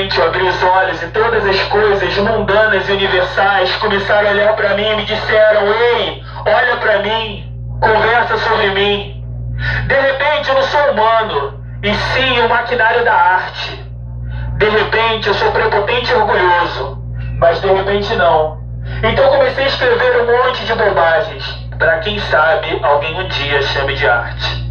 repente eu abri os olhos e todas as coisas mundanas e universais começaram a olhar para mim e me disseram: ei, olha para mim, conversa sobre mim. De repente eu não sou humano, e sim o maquinário da arte. De repente eu sou prepotente e orgulhoso, mas de repente não. Então comecei a escrever um monte de bobagens, para quem sabe alguém um dia chame de arte.